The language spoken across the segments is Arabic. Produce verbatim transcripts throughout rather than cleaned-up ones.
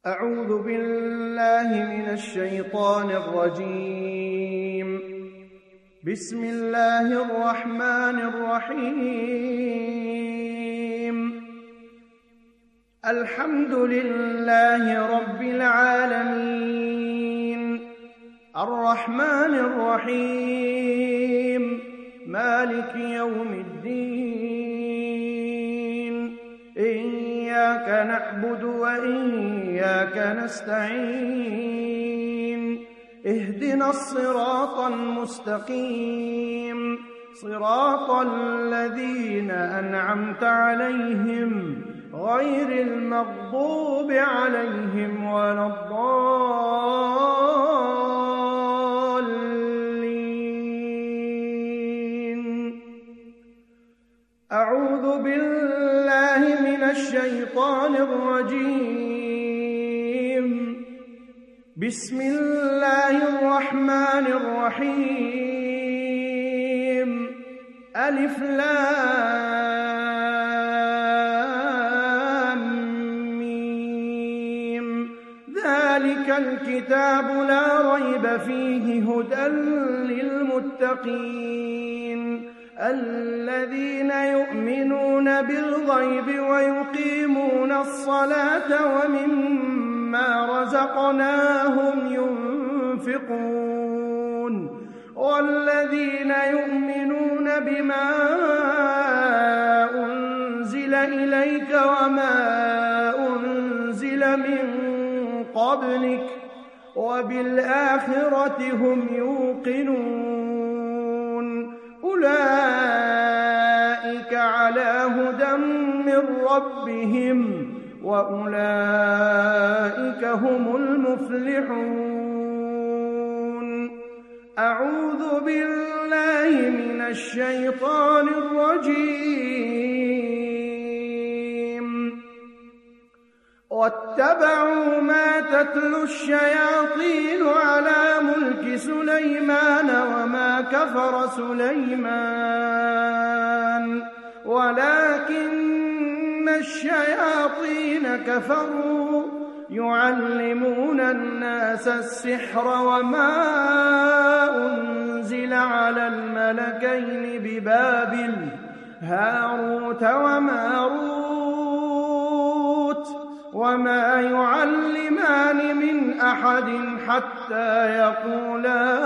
أعوذ بالله من الشيطان الرجيم. بسم الله الرحمن الرحيم. الحمد لله رب العالمين، الرحمن الرحيم، مالك يوم الدين. إياك نعبد وإياك نستعين. اهدنا الصراط المستقيم، صراط الذين أنعمت عليهم غير المغضوب عليهم ولا الضالين. أعوذ بالله من الشيطان الرجيم. بسم الله الرحمن الرحيم. ألف لام ميم. ذلك الكتاب لا ريب فيه هدى للمتقين الذين يؤمنون بالغيب ويقيمون الصلاة ومما رزقناهم ينفقون والذين يؤمنون بما أنزل إليك وما أنزل من قبلك وبالآخرة هم يوقنون. أولئك على هدى من ربهم وأولئك هم المفلحون. أعوذ بالله من الشيطان الرجيم. واتبعوا ما تتلو الشياطين على ملك سليمان وما كفر سليمان ولكن الشياطين كفروا يعلمون الناس السحر وما أنزل على الملكين ببابل هاروت وماروت وما يعلمان من أحد حتى يقولا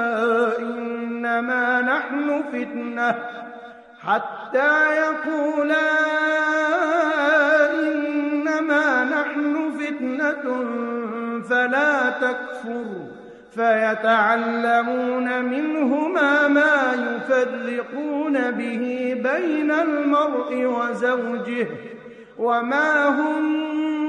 إنما نحن فتنة حتى يقولا إنما نحن فتنة فلا تكفر فيتعلمون منهما ما يفرقون به بين المرء وزوجه وما هم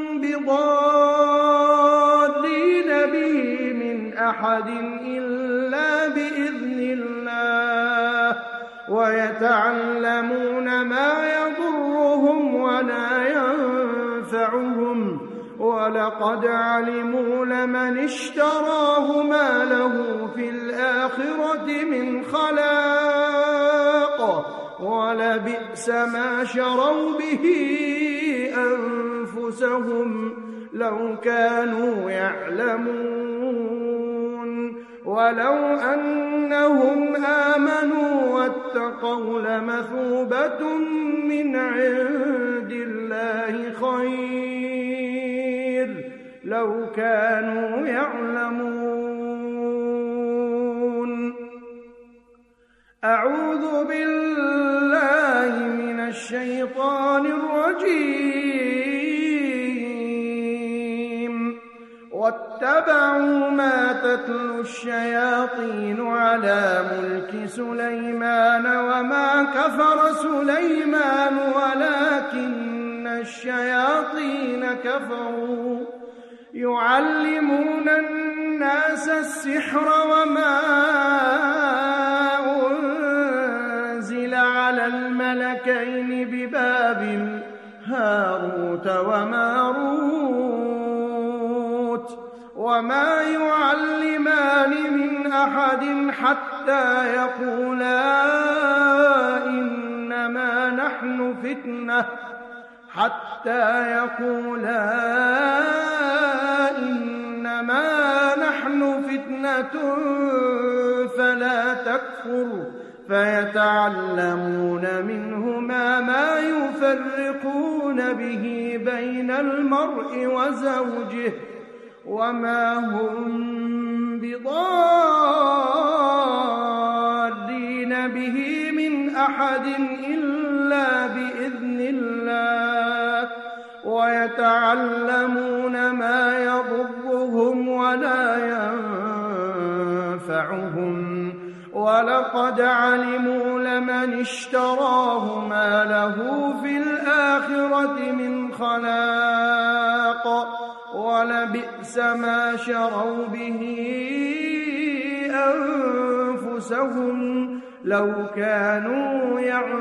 بضارين به من أحد إلا بإذن الله ويتعلمون ما يضرهم ولا ينفعهم ولقد علموا لمن اشتراه ما له في الآخرة من خلاق ولبئس ما شروا به أنفسهم لو كانوا يعلمون. ولو أنهم آمنوا واتقوا لمثوبة من عند الله خير لو كانوا يعلمون. أعوذ بالله من الشيطان الرجيم. واتبعوا ما تتلو الشياطين على ملك سليمان وما كفر سليمان ولكن الشياطين كفروا يعلمون الناس السحر وما أنزل على الملكين ببابل هاروت وماروت وما يعلمان من أحد حتى يقولا إنما نحن فتنة حتى يقولا إنما نحن فتنة فلا تكفر فيتعلمون منهما ما يفرقون به بين المرء وزوجه وما هم بضارين به من أحد إلا بإذن الله ويتعلمون ما يضرهم ولا ينفعهم ولقد علموا لمن اشتراه ما له في الآخرة من خلاق ولبئس ما شروا به أنفسهم لو كانوا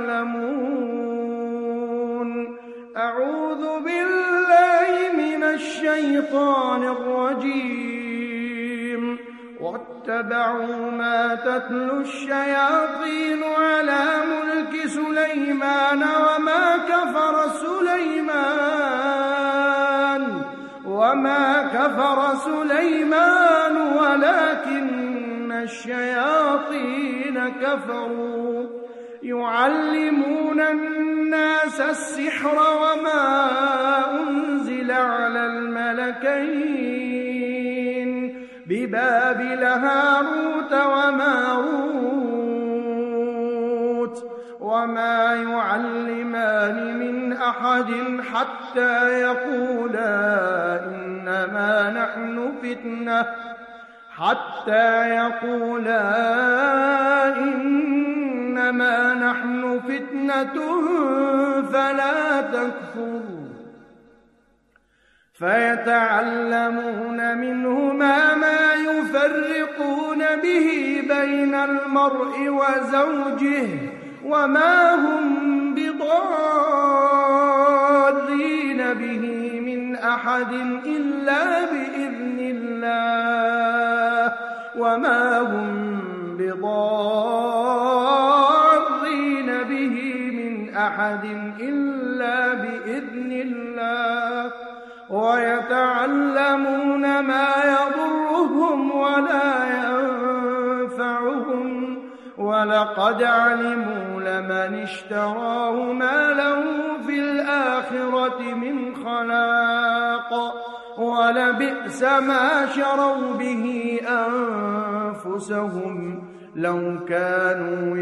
يعلمون. أعوذ بالله من الشيطان الرجيم. واتبعوا ما تتلو الشياطين على ملك سليمان وما كفر سليمان وما كفر سليمان ولكن الشياطين كفروا يعلمون الناس السحر وما أنزل على الملكين ببابل هاروت وماروت وما يعلمان من أحد حتى يقولا إنما نحن فتنة حتى يقولا إنما نحن فتنة فلا تكفر فيتعلمون منهما ما يفرقون به بين المرء وزوجه وما هم بضارين به من أحد إلا بإذن الله وما هم بضارين به من أحد إلا بإذن الله ويتعلمون ما يضرهم ولا ينفعهم ولقد علموا لمن اشتراه ما له في الآخرة من خلاق ولبئس ما شروا به أنفسهم لو كانوا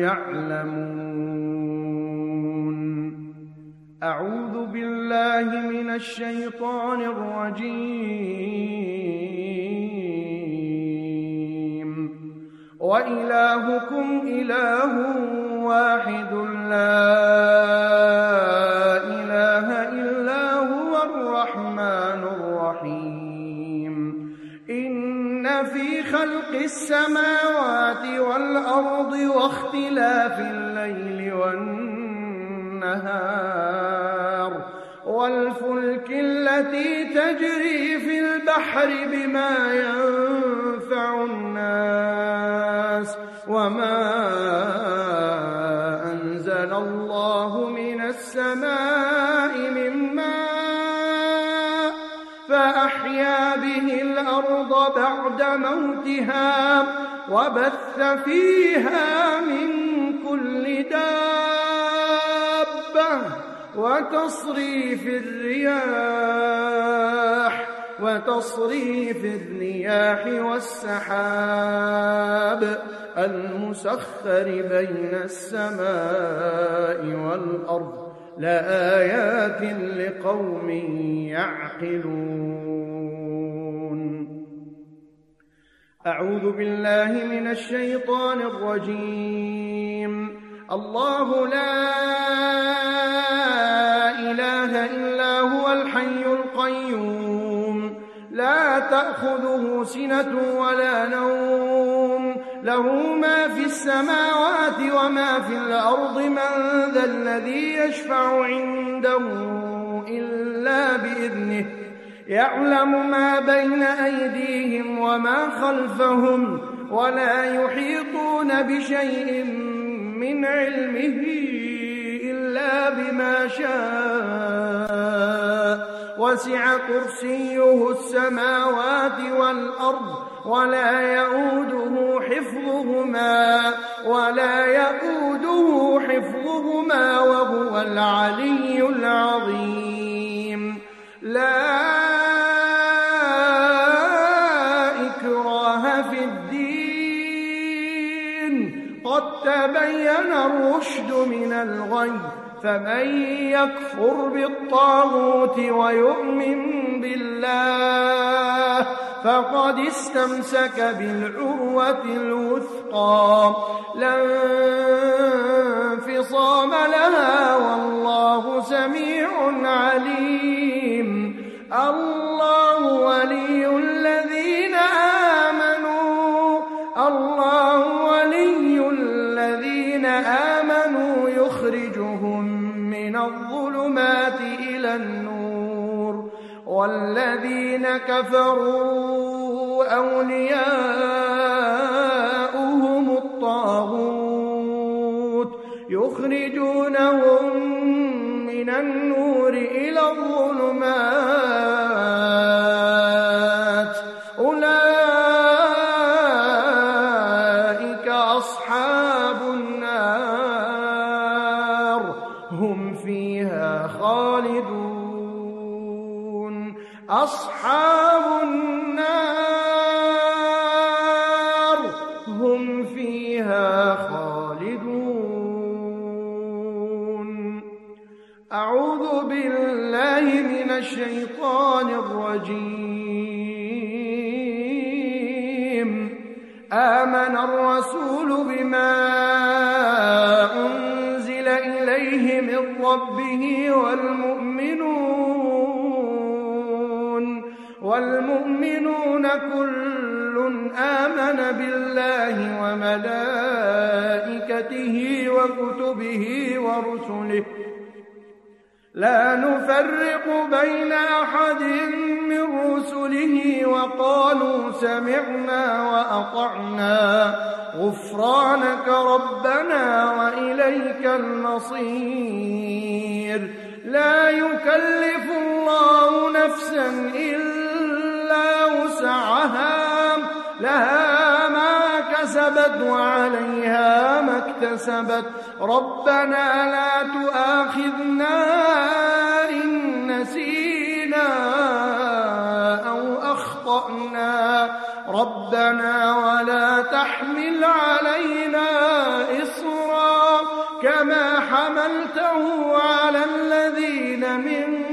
يعلمون. أعوذ بالله من الشيطان الرجيم. وإلهكم إله واحد لا إله إلا هو الرحمن الرحيم. إن في خلق السماوات والأرض واختلاف الليل والنهار والفلك التي تجري في البحر بما ينفع الناس وما أنزل الله من السماء من ماء فأحيا به الأرض بعد موتها وبث فيها من كل دابة وتصريف الرياح وتصريف الرياح والسحاب المسخر بين السماء والأرض لآيات لقوم يعقلون. أعوذ بالله من الشيطان الرجيم. الله لا إله إلا هو الحي القيوم لا تأخذه سنة ولا نوم له ما في السماوات وما في الأرض من ذا الذي يشفع عنده إلا بإذنه يعلم ما بين أيديهم وما خلفهم ولا يحيطون بشيء من علمه إلا بما شاء وسع كرسيه السماوات والأرض ولا يؤوده حفظهما ولا يؤوده حفظهما وهو العلي العظيم. لا إكراه في الدين قد تبين الرشد من الغي، فمن يكفر بالطاغوت ويؤمن بالله فقد استمسك بالعروة الوثقى لا انفصام لها والله سميع عليم. الله ولي الذين آمنوا الله ولي الذين آمنوا يخرجهم من الظلمات إلى النور، والذين كفروا أولياؤهم الطاغوت يخرجونهم من النور إلى الظلمات، أولئك أصحاب النار هم فيها خالدون. أصحاب النار هم فيها خالدون. أعوذ بالله من الشيطان الرجيم. آمن الرسول بما أنزل إليه من ربه والمؤمنون والمؤمنون كل آمن بالله وملائكته وكتبه ورسله لا نفرق بين أحد من رسله وقالوا سمعنا وأطعنا غفرانك ربنا وإليك المصير. لا يكلف الله نفسا إلا وسعها لها ما كسبت وعليها ما اكتسبت ربنا لا تؤاخذنا إن نسينا أو أخطأنا ربنا ولا تحمل علينا إصرا كما حملته على الذين من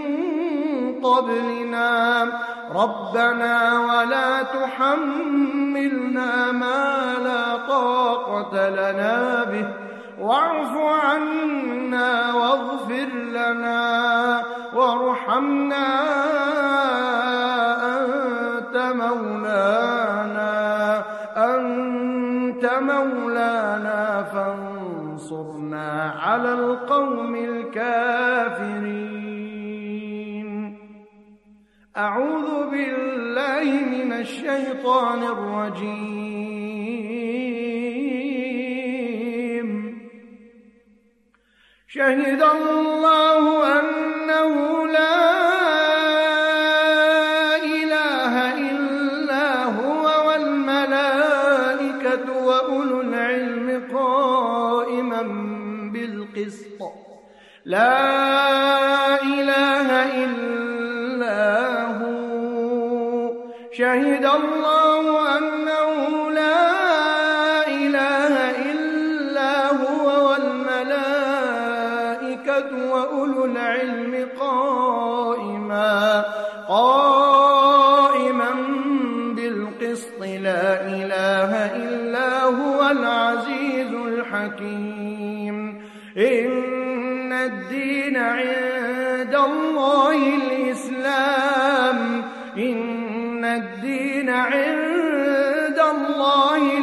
قبلنا ربنا ولا تحملنا ما لا طاقة لنا به واعف عنا واغفر لنا وارحمنا أنت مولانا أنت مولانا فانصرنا على القوم الكافرين. أعوذ بالله من الشيطان الرجيم. شهد الله أنه لا إله إلا هو والملائكة وأولو العلم قائما بالقسط لا إله إلا هو. شهد الله أنه لا إله إلا هو والملائكة وأولو العلم قائما قائما بالقسط لا إله إلا هو العزيز الحكيم. إن الدين عند الله الإسلام إن الدين عند الله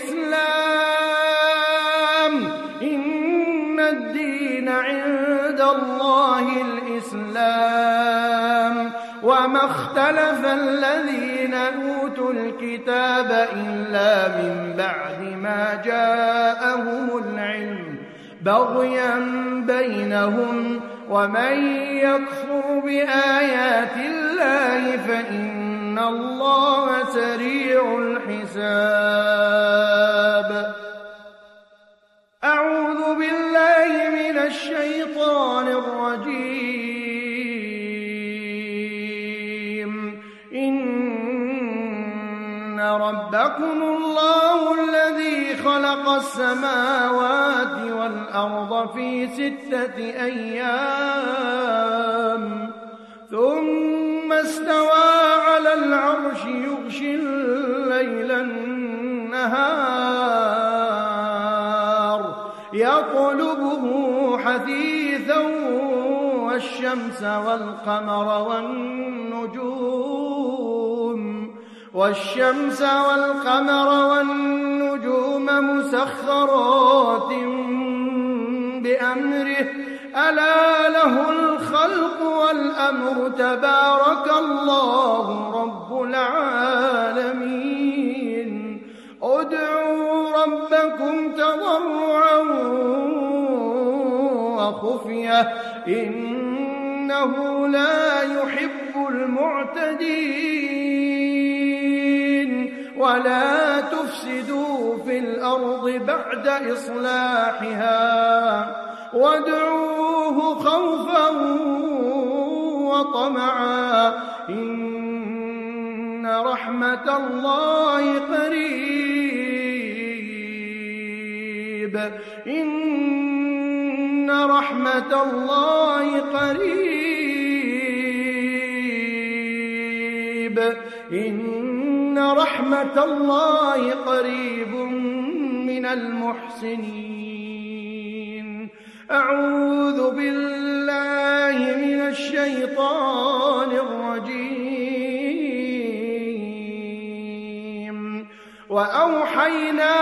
الإسلام إن الدين عند الله الإسلام وما اختلف الذين أوتوا الكتاب إلا من بعد ما جاءهم العلم بغيا بينهم ومن يكفر بآيات الله سريع الحساب. أعوذ بالله من الشيطان الرجيم. إن ربكم الله الذي خلق السماوات والأرض في ستة أيام ثم استوى على العرش يغشي الليل النهار يطلبه حثيثا والشمس والقمر والنجوم والشمس والقمر والنجوم مسخرات بأمره ألا له الخلق والأمر تبارك الله رب العالمين. ادعوا ربكم تضرعا وخفية إنه لا يحب المعتدين. ولا تفسدوا في الأرض بعد إصلاحها وادعوه خوفا وطمعا إن رحمة الله قريب إن رحمة الله قريب إن رحمة الله قريب من المحسنين. أعوذ بالله من الشيطان الرجيم. وأوحينا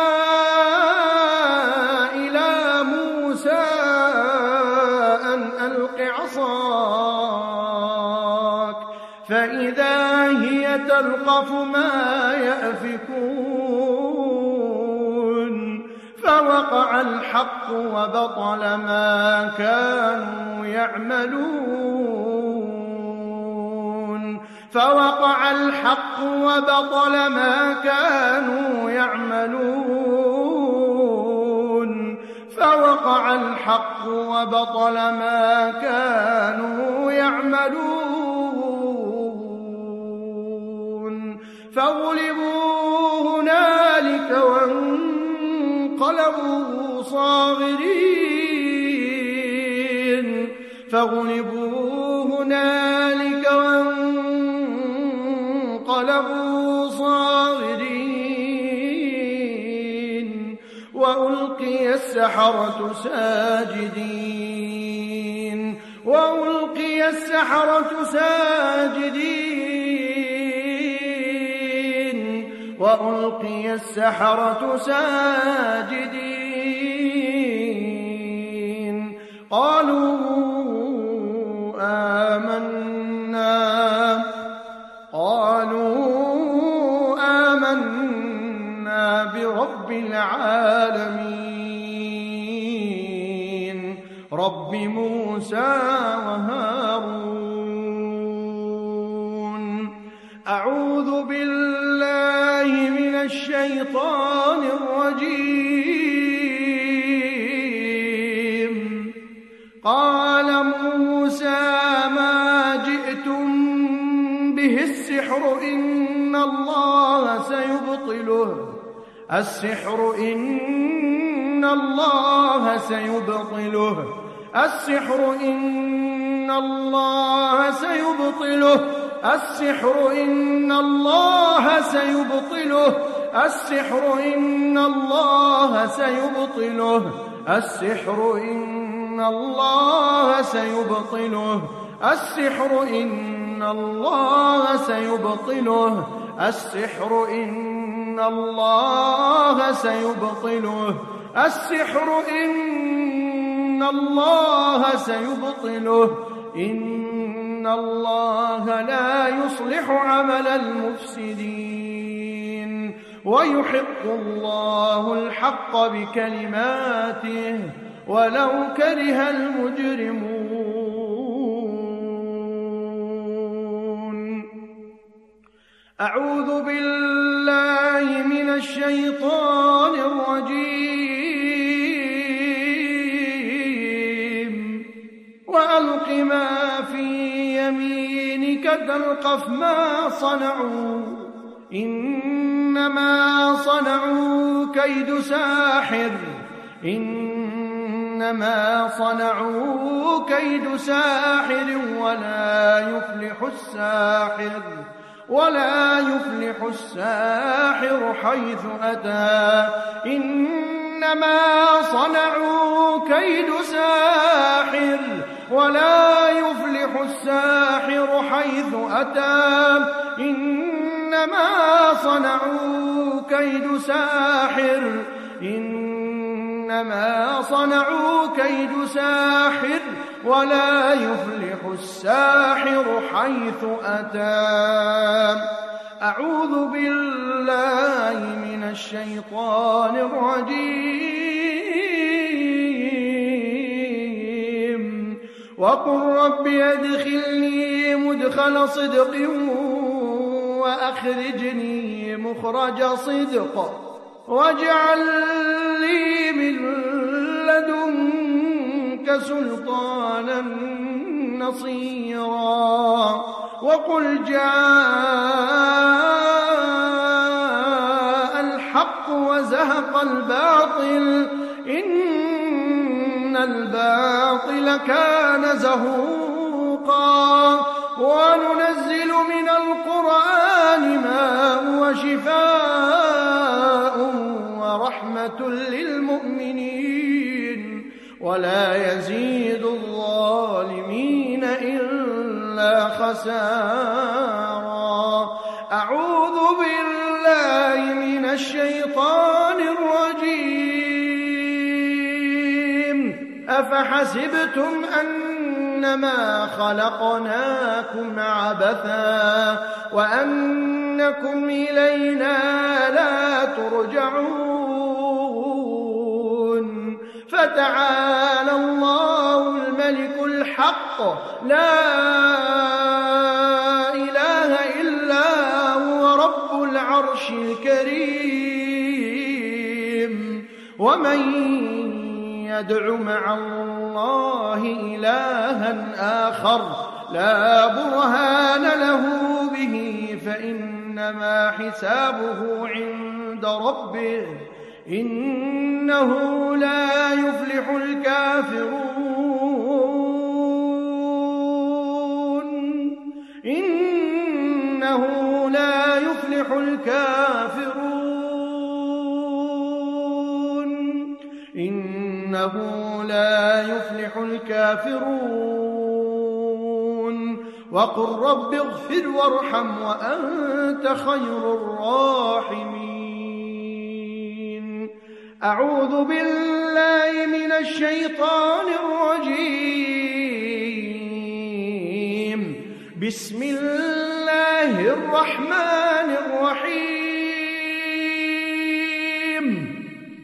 إلى موسى أن ألق عصاك فإذا هي تلقف ما يأفكون فوقع الحق وبطل ما كانوا يعملون فوقع الحق وبطل ما كانوا يعملون فوقع الحق وبطل ما كانوا يعملون فغلبوا هنالك وانقلبوا صاغرين فغلبوا هنالك وانقلبوا صاغرين وألقي السحرة ساجدين وألقي السحرة ساجدين وألقي السحرة ساجدين قالوا آمنا قالوا آمنا برب العالمين رب موسى وهارون. أعوذ بالله من الشيطان الرجيم. قال موسى ما جئتم به السحر إن الله سيبطله السحر إن الله سيبطله السحر إن الله سيبطله السحر إن الله سيبطله السحر إن الله سيبطله السحر إن الله سيبطله السحر إن الله سيبطله السحر إن الله سيبطله السحر إن الله سيبطله إن الله لا يصلح عمل المفسدين ويحق الله الحق بكلماته ولو كره المجرمون. أعوذ بالله من الشيطان الرجيم وألق ما في يمينك تلقف ما صنعوا إنما صنعوا كيد ساحر إنما صنعوا كيد ساحر ولا يفلح الساحر ولا يفلح الساحر حيث أتى إنما صنعوا كيد ساحر ولا يفلح الساحر حيث أتى إنما صنعوا كيد ساحر إنما صنعوا كيد ساحر ولا يفلح الساحر حيث أتى أعوذ بالله من الشيطان الرجيم وقل رب أدخلني مدخل صدق وأخرجني مخرج صدق واجعل لي من لدنك سلطانا نصيرا وقل جاء الحق وزهق الباطل إن الباطل كان زهوقا وننزل من القرآن ما هو شفاء ورحمة للمؤمنين ولا يزيد الظالمين إلا خسارا أعوذ بالله من الشيطان الرجيم أفحسبتم أنما خلقناكم عبثا وأنكم إلينا لا ترجعون فتعالى الله الملك الحق لا إله إلا هو رب العرش الكريم ومن يدع مع الله إلها آخر لا برهان له به فإنما حسابه عند ربه إنه لا يفلح الكافرون إنه لا يفلح الكافرون إنه لا يفلح الكافرون وقل رب اغفر وارحم وأنت خير الراحمين أعوذ بالله من الشيطان الرجيم بسم الله الرحمن الرحيم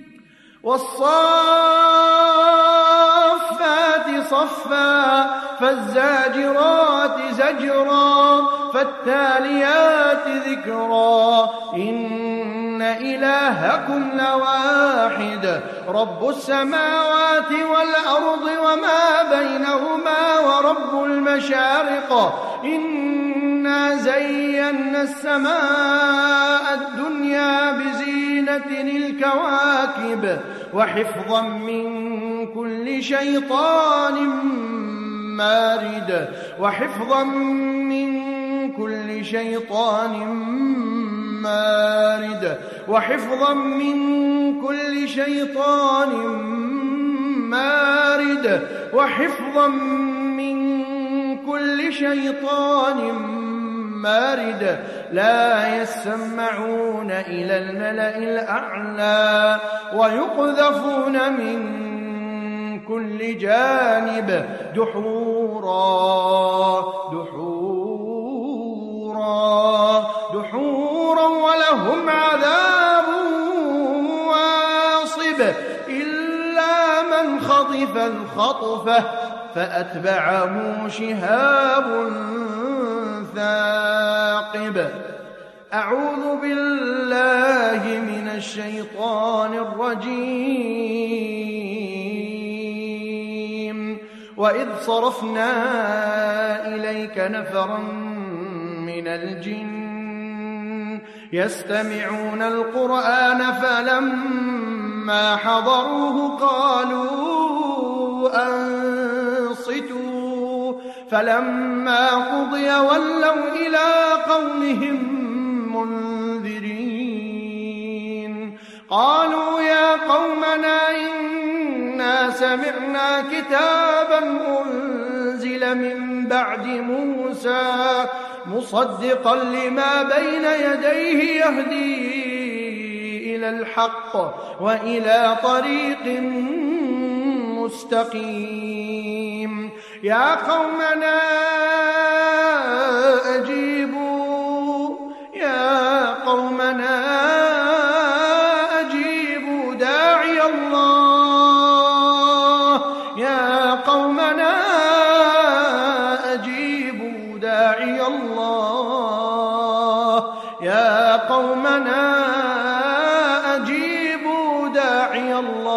والصافات صفا فالزاجرات زجرا فالتاليات ذكرا إن إلهكم لواحد رب السماوات والأرض وما بينهما ورب المشارق إنا زينا السماء الدنيا بزينة الكواكب وحفظا من كل شيطان مارد وحفظا من كل شيطان مارد وحفظا من كل شيطان مارد وحفظا من كل شيطان مارد لا يسمعون إلى الملأ الأعلى ويقذفون من كل جانب دحورا دحورا دحورا ولهم عذاب واصب إلا من خطف الخطفة فأتبعه شهاب ثاقب أعوذ بالله من الشيطان الرجيم وإذ صرفنا إليك نفرا من الجن يستمعون القرآن فلما حضروه قالوا أنصتوا فلما قضي ولوا إلى قومهم منذرين قالوا يا قومنا إنا سمعنا كتابا أنزل من بعد موسى مصدقا لما بين يديه يهدي إلى الحق وإلى طريق مستقيم يا قومنا أجيبوا يا قومنا أجيبوا داعي الله يا قومنا أجيبوا داعي الله يا قومنا أجيبوا داعي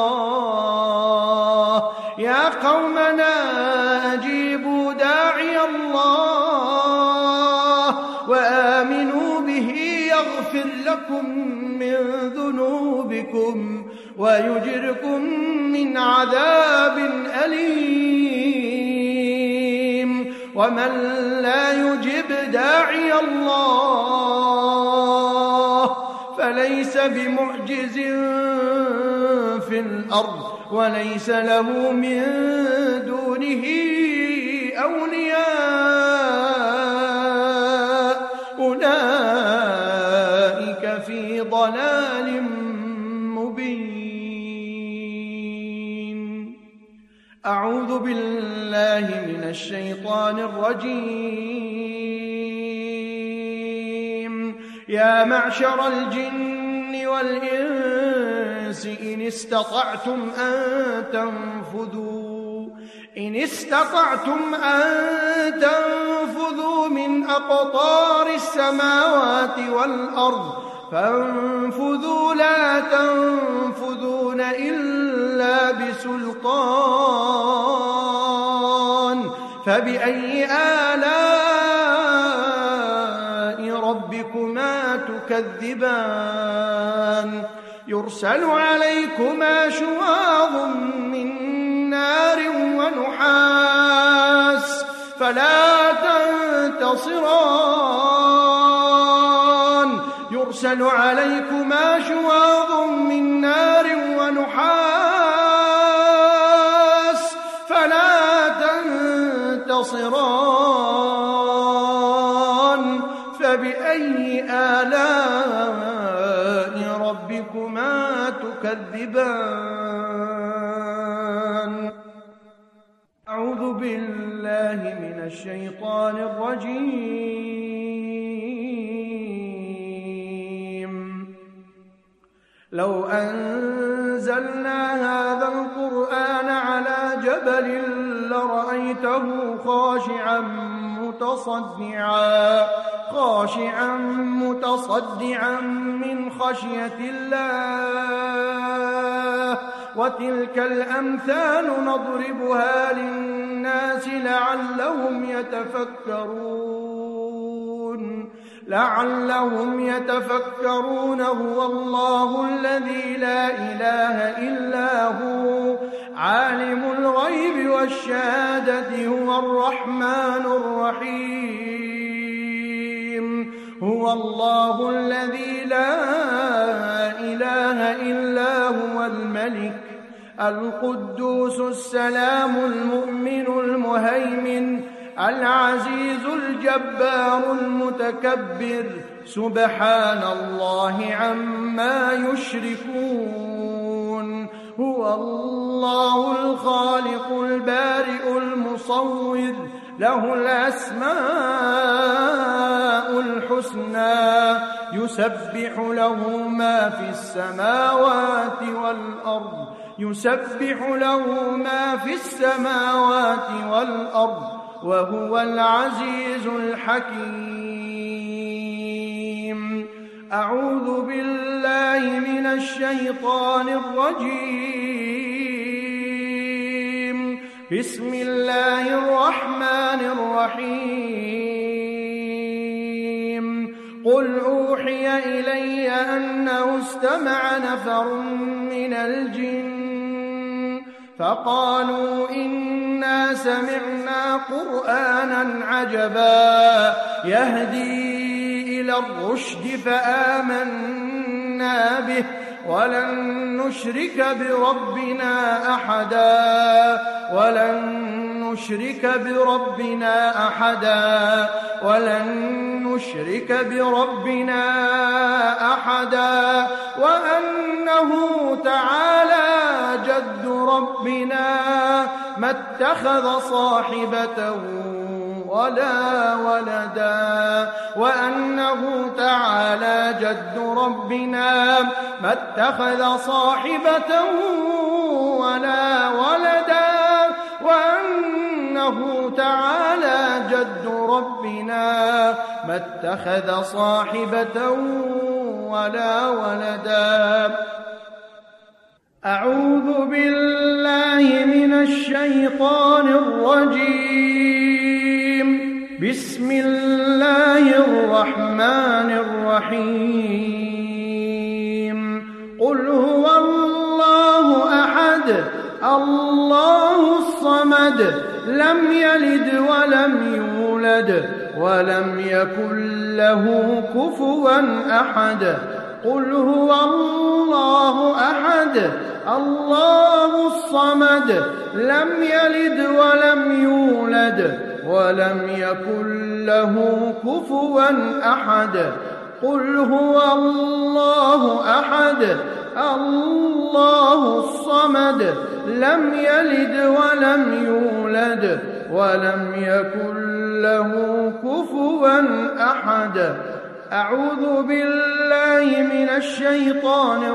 الله يا قومنا أجيبوا داعي الله وآمنوا به يغفر لكم من ذنوبكم ويجركم من عذاب أليم ومن لا يجب داعي الله فليس بمعجز في الأرض وليس له من دونه أولياء أولئك في ضلال مبين أعوذ بالله من الشيطان الرجيم يا معشر الجن والإنس إن استطعتم أن تنفذوا إن استطعتم أن تنفذوا من أقطار السماوات والأرض فانفذوا لا تنفذون إلا بسلطان فبأي آلاء ربكما تكذبان يرسل عليكما شواظ من نار ونحاس فلا تنتصران يرسل عليكما شواظ من نار ونحاس فلا تنتصران فبأي آلاء ربكما تكذبان أعوذ بالله من الشيطان الرجيم لو أنزلنا هذا القرآن على جبل لرأيته خاشعا متصدعا خاشعا متصدعا من خشية الله وتلك الأمثال نضربها للناس لعلهم يتفكرون لعلهم يتفكرون هو الله الذي لا إله إلا هو عالم الغيب والشهادة هو الرحمن الرحيم هو الله الذي لا إله إلا هو الملك القدوس السلام المؤمن المهيمن العزيز الجبار المتكبر سبحان الله عما يشركون هو الله الخالق البارئ المصور له الأسماء الحسنى يسبح له ما في السماوات والأرض يسبح له ما في السماوات والأرض وهو العزيز الحكيم أعوذ بالله من الشيطان الرجيم. بسم الله الرحمن الرحيم. قل أوحي إلي أنه استمع نفر من الجن فقالوا إنا سمعنا قرآنا عجبا يهدي إلى الرشد فآمنا به ولن نشرك بربنا أحدا ولن نشرك بربنا أحدا ولن نشرك بربنا أحدا وأنه تعالى جد ربنا ما اتخذ صاحبة ولا ولدا وأنه تعالى جد ربنا ما اتخذ صاحبة ولا ولدا وأنه تعالى جد ربنا ما اتخذ صاحبة ولا ولدا. أعوذ بالله من الشيطان الرجيم. بسم الله الرحمن الرحيم. قل هو الله أحد الله الصمد لم يلد ولم يولد ولم يكن له كفوا أحد. قل هو الله أحد الله الصمد لم يلد ولم يولد ولم يكن له كفوا أحد. قل هو الله أحد الله الصمد لم يلد ولم يولد ولم يكن له كفوا أحد. أعوذ بالله من الشيطان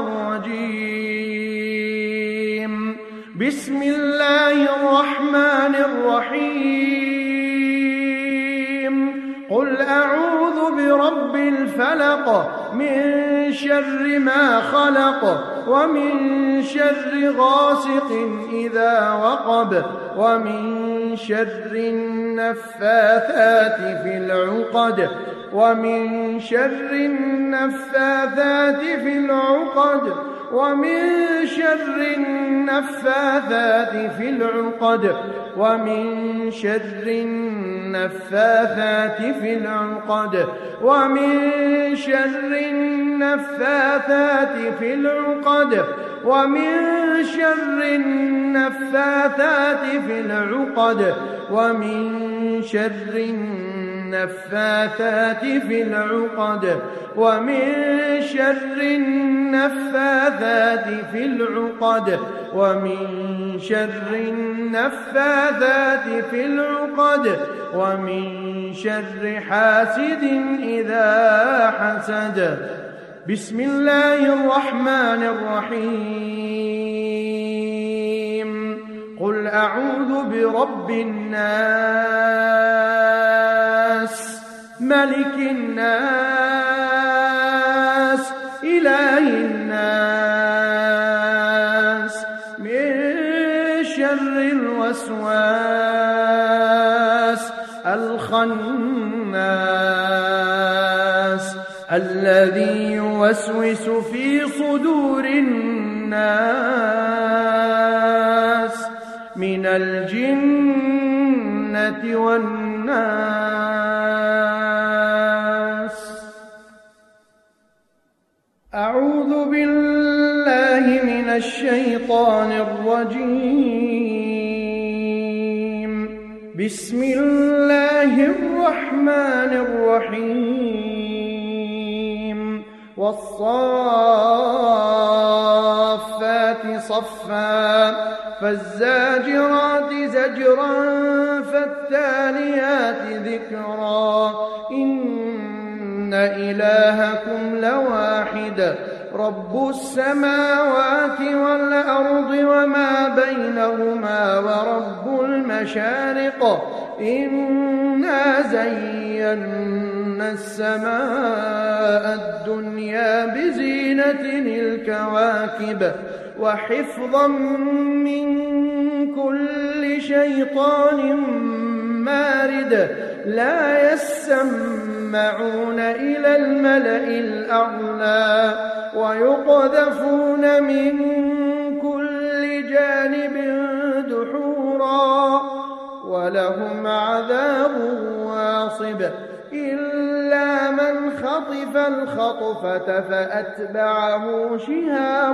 الرجيم. بسم الله الرحمن الرحيم. قل أعوذ برب الفلق من شر ما خلق ومن شر غاسق إذا وقب ومن شر النفاثات في العقد ومن شر النفاثات في العقد ومن شر النفاثات في العقد ومن شر النفاثات في العقد ومن شر النفاثات في العقد ومن شر النفاثات في العقد ومن شر النفاثات في العقد ومن شر النفاثات في العقد ومن شر النفاثات في العقد ومن شر حاسد إذا حسد. بسم الله الرحمن الرحيم. قل أعوذ برب الناس ملك الناس إله الناس من شر الوسواس الخناس الذي يوسوس في صدور الناس من الجنة والناس. أعوذ بالله من الشيطان الرجيم. بسم الله الرحمن الرحيم. والصافات صفا فالزاجرات زجرا فالتاليات ذكرا إن إلهكم لواحد رب السماوات والأرض وما بينهما ورب المشارق إنا زينا السماء الدنيا بزينة الكواكب وحفظا من كل شيطان مارد لا يسمعون إلى الملأ الأعلى ويقذفون من كل جانب دحورا ولهم عذاب واصب إلا من خطف الخطفة فأتبعه شهاب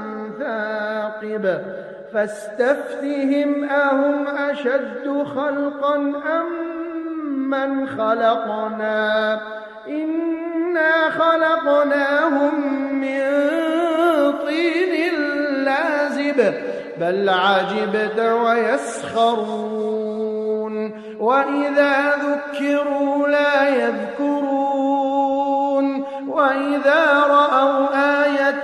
ثاقب فاستفتهم أهم أشد خلقا أم من خلقنا إنا خلقناهم من طين لازب بل عجبت ويسخرون وإذا ذكروا لا يذكرون وإذا رأوا آية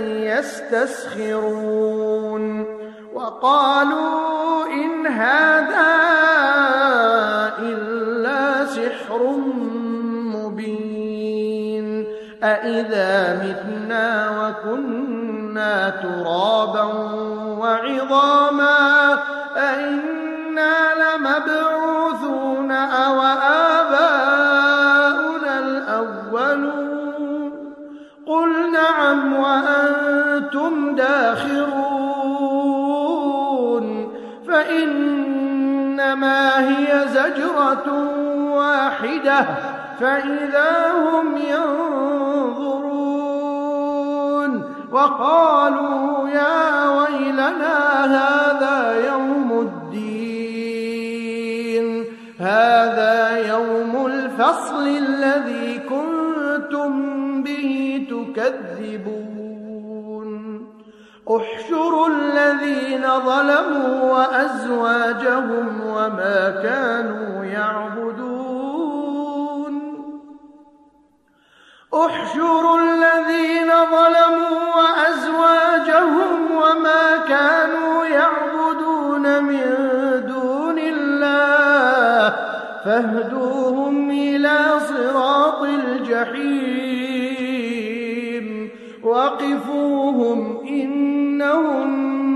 يستسخرون وقالوا إن هذا إلا سحر مبين أإذا متنا وكنا ترابا وعظاما أئنا لمبعوثون أو آباؤنا الأولون قل نعم وأنتم داخرون فإنما هي زجرة واحدة فإذا هم ينظرون وقالوا يا ويلنا هذا يوم الدين هذا يوم الفصل الذي كنتم به تكذبون احشروا الذين ظلموا وأزواجهم وما كانوا يعبدون احشروا الذين ظلموا وأزواجهم وما كانوا يعبدون من دون الله فاهدوهم إلى صراط الجحيم وقفوهم إنهم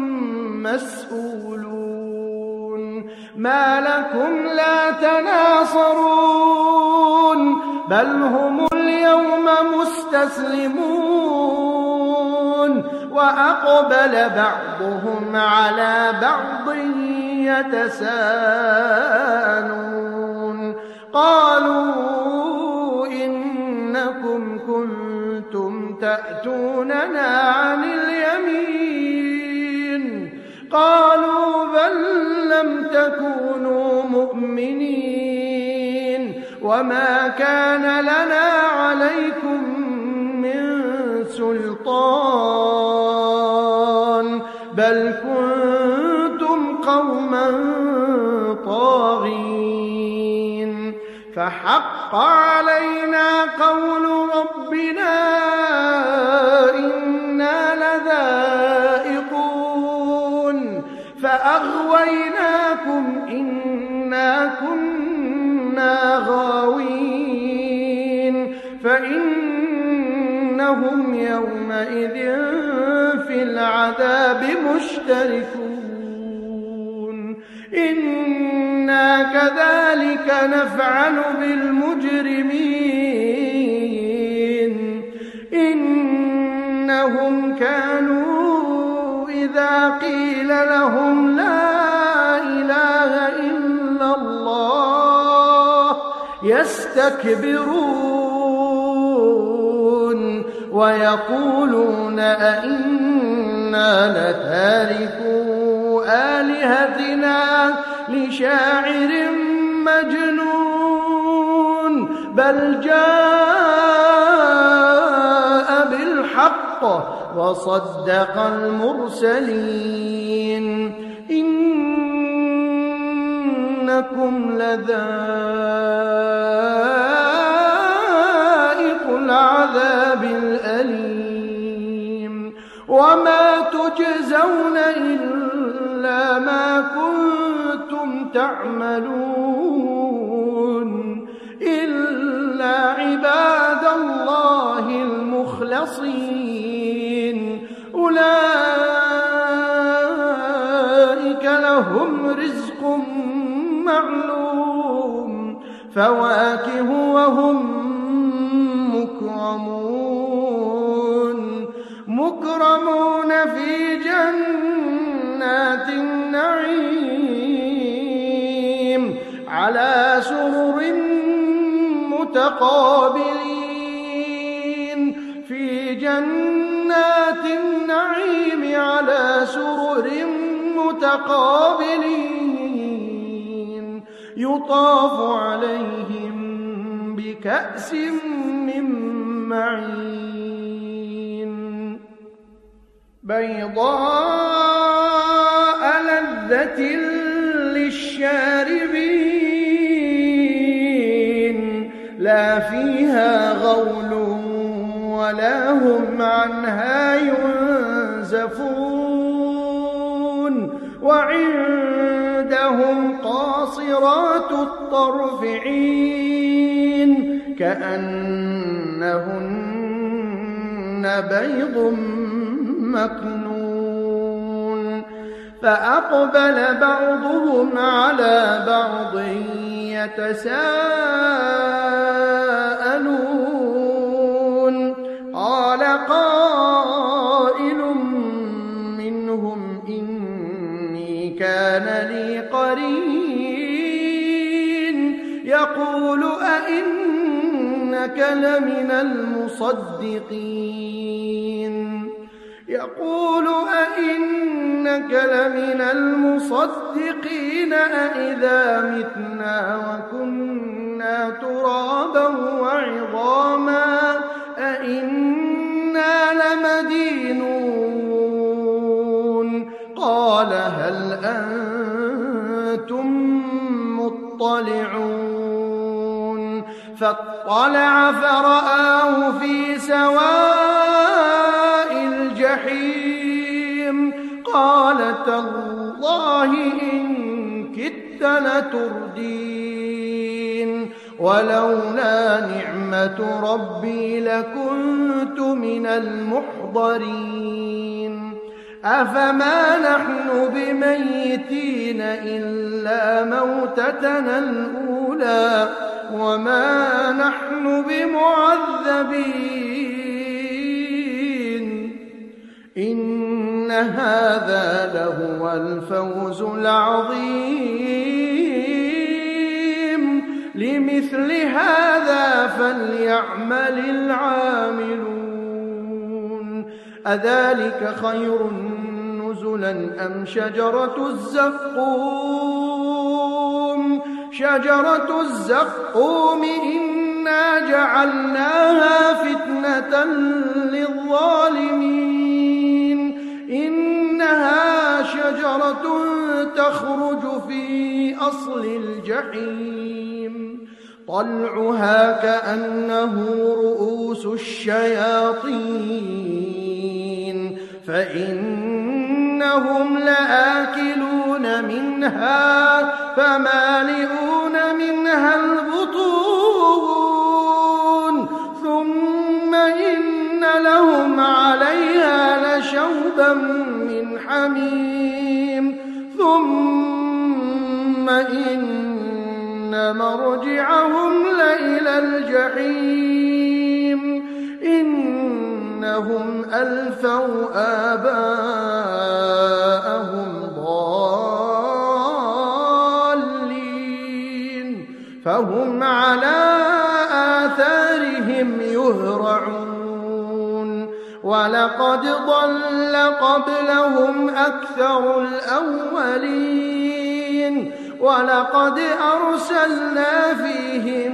مسؤولون ما لكم لا تناصرون بل هم اليوم مستسلمون وأقبل بعضهم على بعض يتساءلون قالوا إنكم كنتم تأتوننا عن اليمين قالوا بل لم تكونوا مؤمنين وما كان لنا عليكم من سلطان بل كنتم قوما طاغين فحق علينا قول ربنا إنا لذائقون فأغويناكم إنا كنا غاوين فإنهم يومئذ في العذاب مشتركون إنا كذلك نفعل بالمجرمين إنهم كانوا إذا قيل لهم لا إله إلا الله يستكبرون ويقولون أئنا لتاركو آلهتنا لشاعر مجنون بل جاء بالحق وصدق المرسلين إنكم لذائق العذاب الأليم وما تجزون إلا ما كنتم تعملون إلا المخلصين أولئك لهم رزق معلوم فواكه وهم مكرمون مكرمون في جنات النعيم على سرر متقابلين في جنات النعيم على سرر متقابلين يطاف عليهم بكأس من معين بيضاء لذة للشاربين لا فيها غول ولا هم عنها ينزفون وعندهم قاصرات الطرف عين كأنهن بيض مكنون فأقبل بعضهم على بعض يتساءلون قال قائل منهم إني كان لي قرين يقول أئنك لمن المصدقين يقول أئنك لمن المصدقين أئذا متنا وكنا ترابا وعظاما أئنا لمدينون قال هل أنتم مطلعون فاطلع فرآه في سواء الجحيم قال تالله إن كدت لتردين ولولا نعمة ربي لكنت من المحضرين أفما نحن بميتين إلا موتتنا الأولى وما نحن بمعذبين إن هذا لهو الفوز العظيم لمثل هذا فليعمل العاملون أذلك خير نزلا أم شجرة الزقوم شجرة الزقوم إنا جعلناها فتنة للظالمين إنها شجرة تخرج في أصل الجحيم طلعها كأنه رؤوس الشياطين فإنهم لآكلون منها فمالئون منها البطون ثم إن لهم عليها لشوبا من حميم ثم إن مرجعهم لإلى الجحيم إنهم ألفوا آباءهم ضالين فهم على آثارهم يهرعون ولقد ضل قبلهم أكثر الأولين ولقد أرسلنا فيهم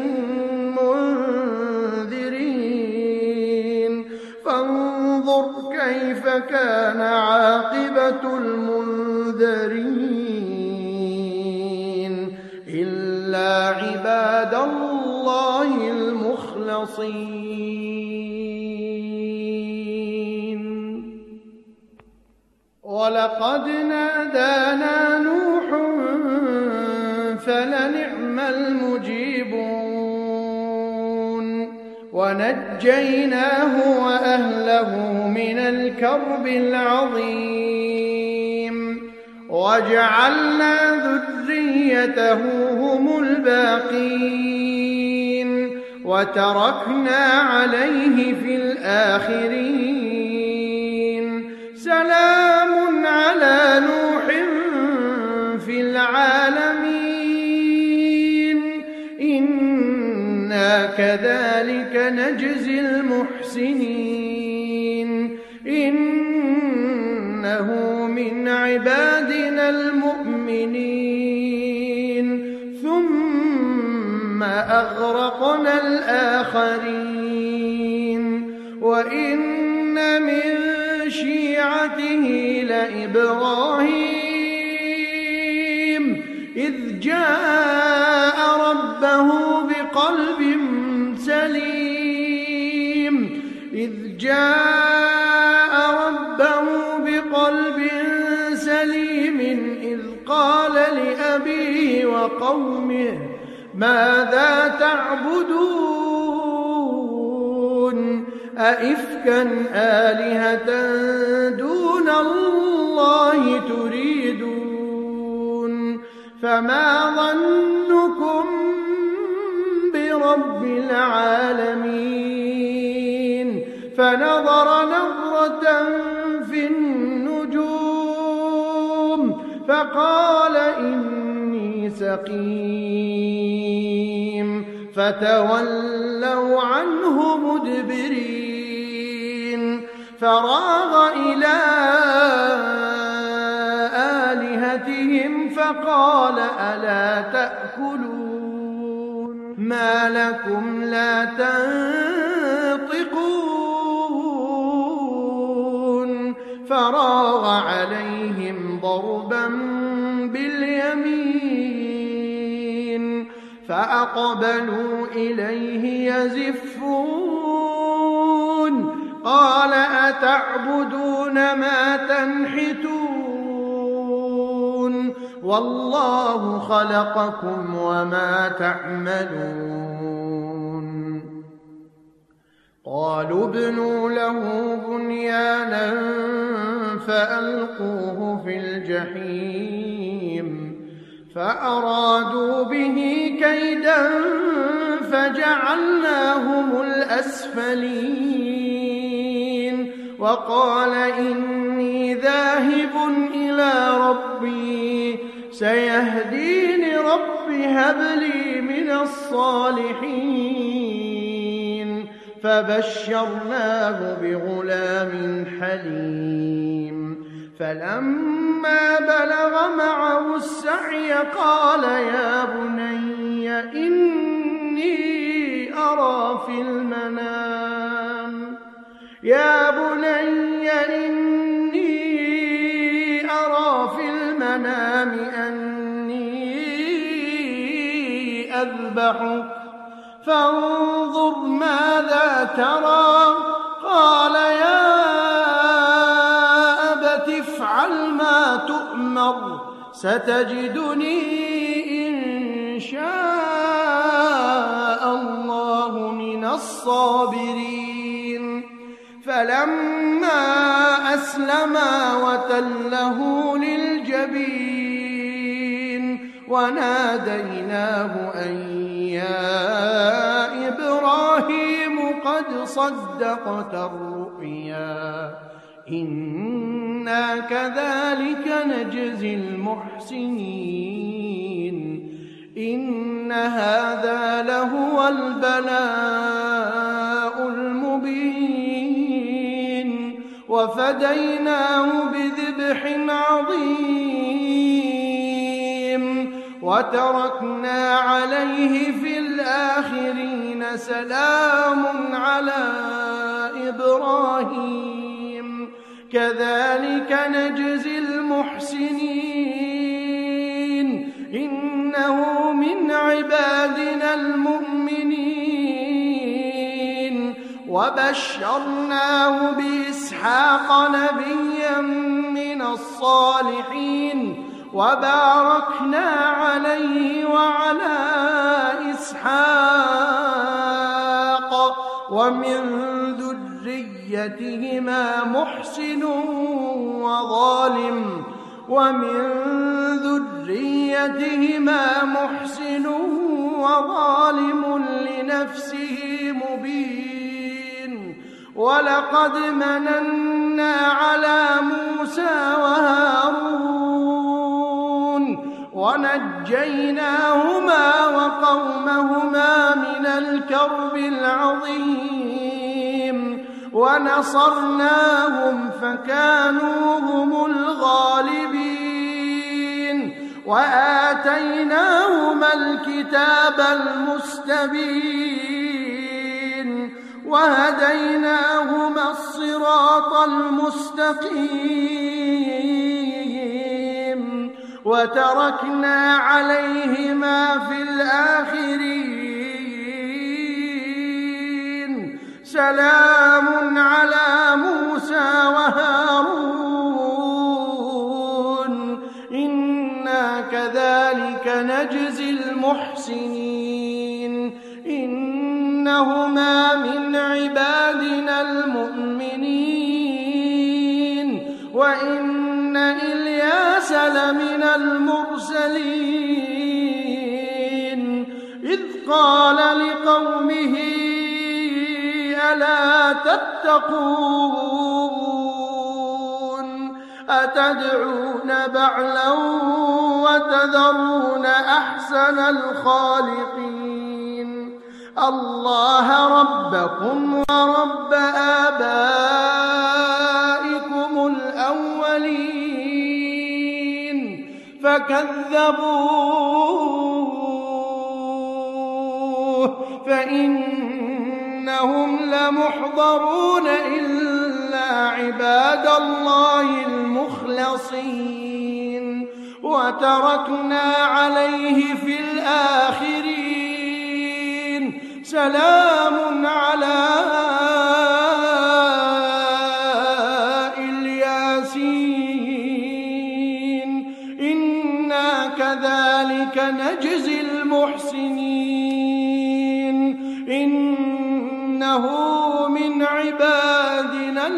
منذرين فانظر كيف كان عاقبة المنذرين إلا عباد الله المخلصين ولقد نادانا نوح فلنعم المجيبون ونجيناه وأهله من الكرب العظيم وجعلنا ذريته هم الباقين وتركنا عليه في الآخرين سلام على نوح في العالمين إنا كذلك نجزي المحسنين إنه من عبادنا المؤمنين ثم أغرقنا الآخرين وإن من شيعته لإبراهيم إذ جاء ربه بقلب سليم إذ جاء ربه بقلب سليم إذ قال لأبيه وقومه ماذا تعبدون أئفكا آلهة دون الله تريدون فما ظنكم برب العالمين فنظر نظرة في النجوم فقال إني سقيم فتولوا عنه مدبرين فراغ إلى آلهتهم فقال ألا تأكلون ما لكم لا تنطقون فراغ عليهم ضربا باليمين فأقبلوا إليه يزفون قال أتعبدون ما تنحتون والله خلقكم وما تعملون قالوا ابنوا له بنيانا فألقوه في الجحيم فأرادوا به كيدا فجعلناهم الأسفلين وقال إني ذاهب إلى ربي سيهدين ربي هب لي من الصالحين فبشرناه بغلام حليم فلما بلغ معه السعي قال يا بني إني أرى في المنام يا بني إني أرى في المنام أني أذبحك فانظر ماذا ترى قال يا أبت افعل ما تؤمر ستجدني إن شاء الله من الصابرين فلما أسلما وتله للجبين وناديناه أن يا إبراهيم قد صدقت الرؤيا إنا كذلك نجزي المحسنين إن هذا لهو البلاء المبين وفديناه بذبح عظيم وتركنا عليه في الآخرين سلام على إبراهيم كذلك نجزي المحسنين إنه من عبادنا المؤمنين وبشرناه بإسحاق نبيا من الصالحين وباركنا عليه وعلى إسحاق ومن ذريتهما محسن وظالم ومن ذريتهما محسن وظالم لنفسه مبين. ولقد مننا على موسى وهارون ونجيناهما وقومهما من الكرب العظيم ونصرناهم فكانوا هم الغالبين. وآتيناهما الكتاب المستبين وهديناهما الصراط المستقيم وتركنا عليهما في الآخرين. سلام على موسى وهارون إنا كذلك نجزي المحسنين إنهما من عبادنا المؤمنين. وإن إلياس لمن المرسلين إذ قال لقومه ألا تتقون أتدعون بعلا وتذرون أحسن الخالقين الله ربكم ورب آبائكم الأولين فكذبوه فإنهم لمحضرون إلا عباد الله المخلصين. وتركنا عليه في الآخرين سلام على الياسين إنا كذلك نجزي المحسنين إنه من عبادنا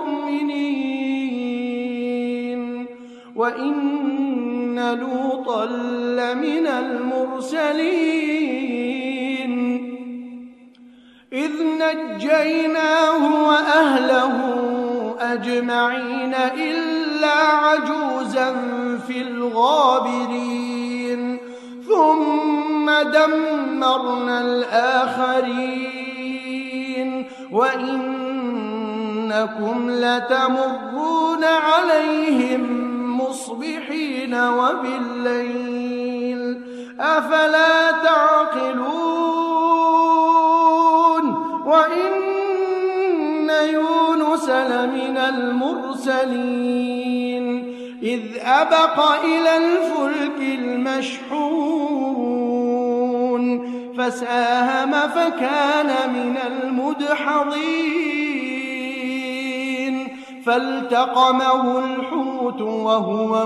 المؤمنين. وإن لوطا لمن المرسلين إذ نجيناه وأهله أجمعين إلا عجوزا في الغابرين ثم دمرنا الآخرين. وإنكم لتمرون عليهم مصبحين وبالليل أفلا تعقلون. وإن يونس لمن المرسلين إذ أبق إلى الفلك المشحون فساهم فكان من المدحضين فالتقمه الحوت وهو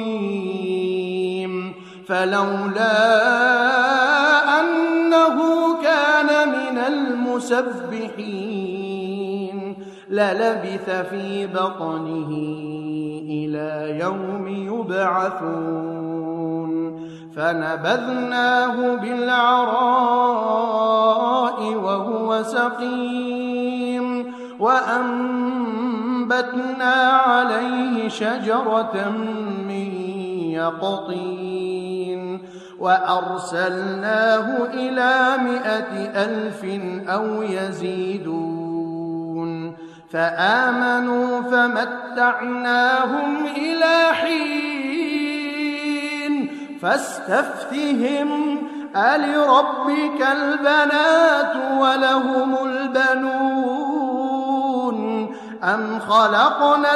مليم فلولا أنه كان من المسبحين للبث في بطنه إلى يوم يبعثون. فنبذناه بالعراء وهو سقيم وأنبتنا عليه شجرة من يقطين وأرسلناه إلى مائة ألف أو يزيدون فآمنوا فمتعناهم إلى حين. فاستفتهم ألربك البنات ولهم البنون أم خلقنا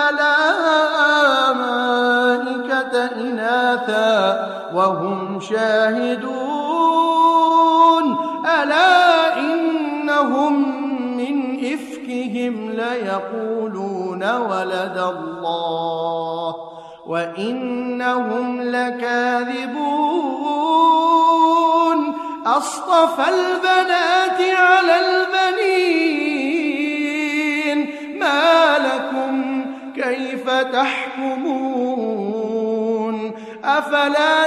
الملائكة إناثا وهم شاهدون ألا إنهم من إفكهم ليقولون ولد الله وإنهم لكاذبون أصطفى البنات على البنين تحكمون أفلا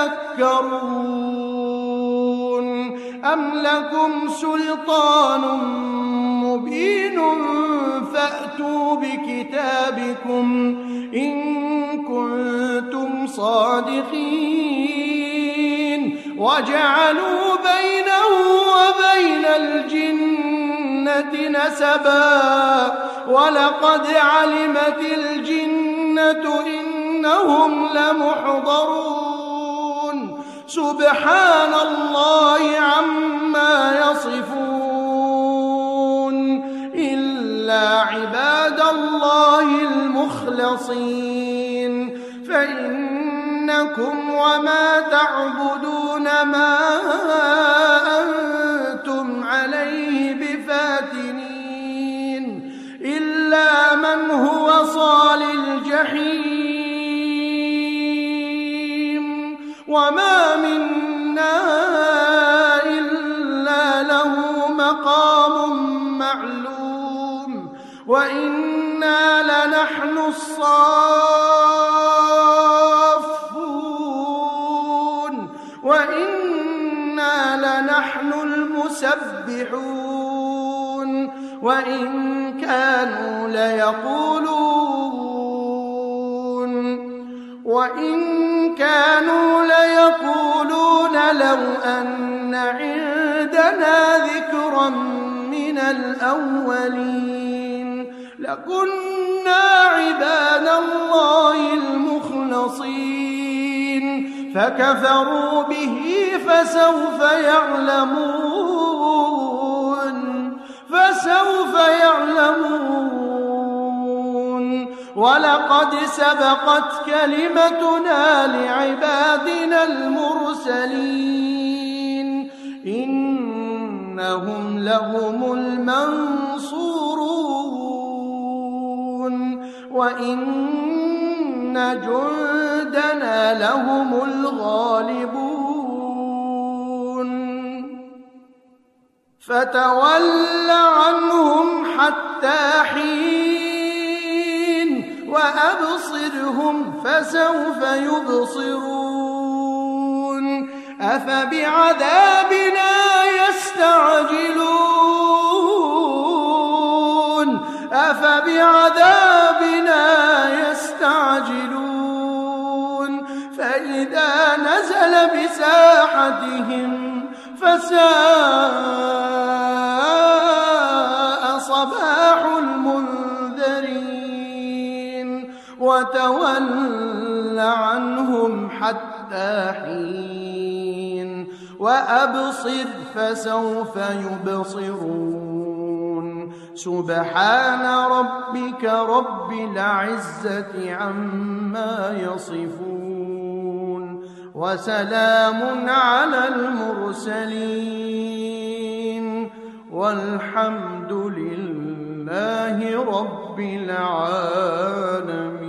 تذكرون أم لكم سلطان مبين فأتوا بكتابكم إن كنتم صادقين وجعلوا بينه وبين الجنة نسبا ولقد علمت الجنة إنهم لمحضرون سبحان الله عما يصفون إلا عباد الله المخلصين فإنكم وما تعبدون ما أنتم عليه بفاتنين إلا من هو صال الجحيم وما منا إلا له مقام معلوم وإنا لنحن الصافون وإنا لنحن المسبحون وإن كانوا ليقولون وإن كانوا ليقولون لو أن عندنا ذكرا من الأولين لكنا عباد الله المخلصين فكفروا به فسوف يعلمون فسوف يعلمون ولقد سبقت كلمتنا لعبادنا المرسلين إنهم لهم المنصورون وإن جندنا لهم الغالبون فتول عنهم حتى حين وأبصرهم فسوف يبصرون أفبعذابنا يستعجلون أفبعذابنا يستعجلون فإذا نزل بساحتهم فساء صباح المنذرين وتول عنهم حتى حين وأبصر فسوف يبصرون سبحان ربك رب العزة عما يصفون وسلام على المرسلين والحمد لله رب العالمين.